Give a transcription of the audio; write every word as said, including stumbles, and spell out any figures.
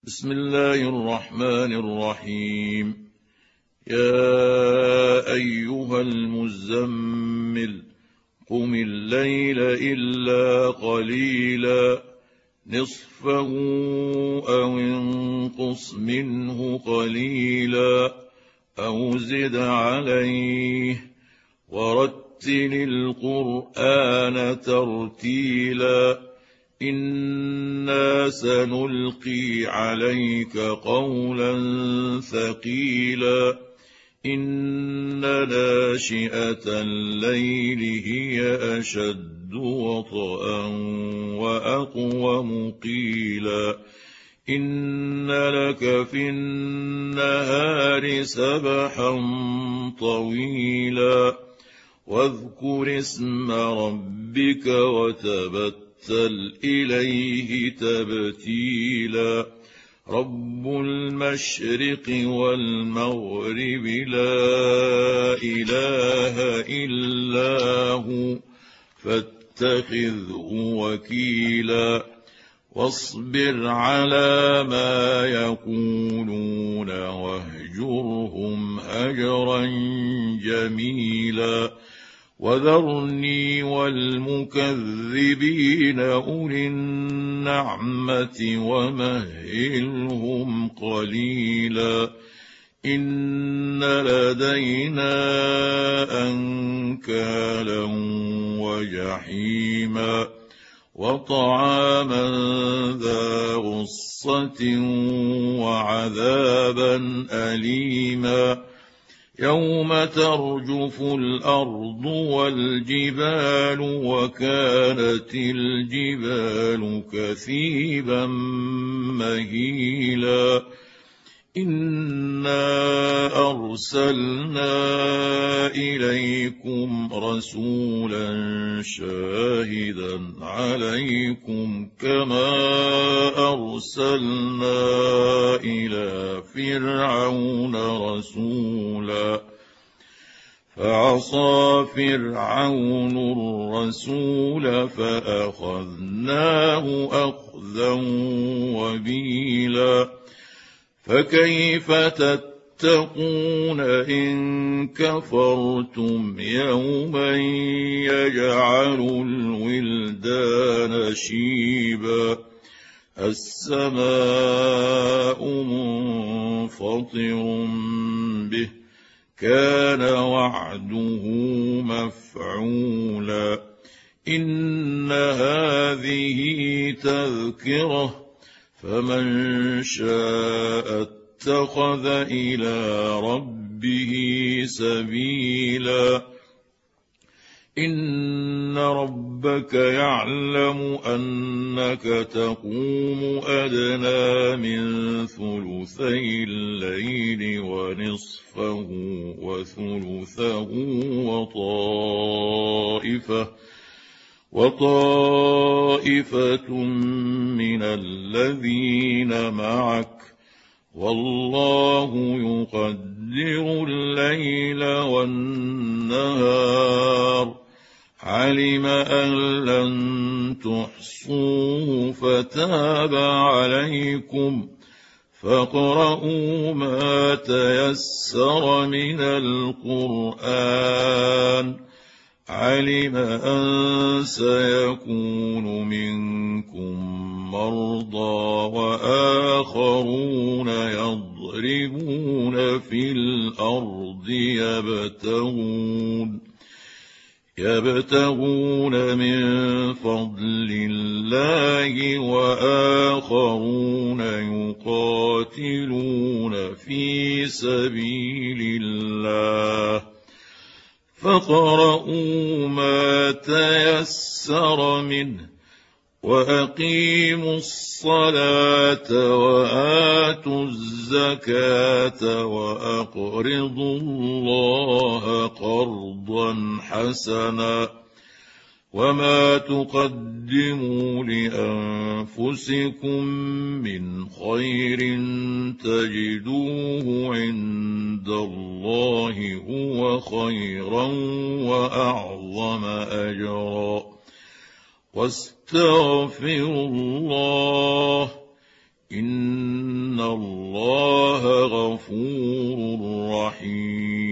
بسم الله الرحمن الرحيم. يا أيها المزمل قم الليل إلا قليلا نصفه أو انقص منه قليلا أو زد عليه ورتل القرآن ترتيلا إنا سنلقي عليك قولا ثقيلا إن ناشئة الليل هي أشد وطئا وأقوم قيلا إن لك في النهار سبحا طويلا واذكر اسم ربك وتبتل إليه تبتيلا رب المشرق والمغرب لا إله إلا هو فاتخذه وكيلا واصبر على ما يقولون واهجرهم هجرا جميلا وذرني والمكذبين أولي النعمة ومهلهم قليلا إن لدينا أنكالا وجحيما وطعاما ذا غصة وعذابا أليما يوم ترجف الأرض والجبال وكانت الجبال كثيبا مهيلا إنا أرسلنا إليكم رسولا شاهدا عليكم كما أرسلنا إلى فرعون رسولا فعصى فرعون الرسول فأخذناه أخذا وبيلا فكيف تتقون إن كفرتم يوما يجعل الولدان شيبا السماء منفطر به كان وعده مفعولا إن هذه تذكرة فمن شاء اتخذ إلى ربه سبيلا إن ربك يعلم أنك تقوم أدنى من ثلثي الليل ونصفه وثلثه وطائفة وطائفة من الذين معك والله يقدر الليل والنهار علم أن لن تحصوه فتاب عليكم فاقرؤوا ما تيسر من القرآن علم أن سيكون منكم مرضى وآخرون يضربون في الأرض يبتغون يبتغون من فضل الله وآخرون يقاتلون في سبيل الله فاقرؤوا ما تيسر منه وأقيموا الصلاة وآتوا الزكاة وأقرضوا الله قرضا حسنا وما تقدموا لأنفسكم من خير تجدوه عند الله هو خيرا وأعظم أجرا واستغفروا الله إن إن الله غفور رحيم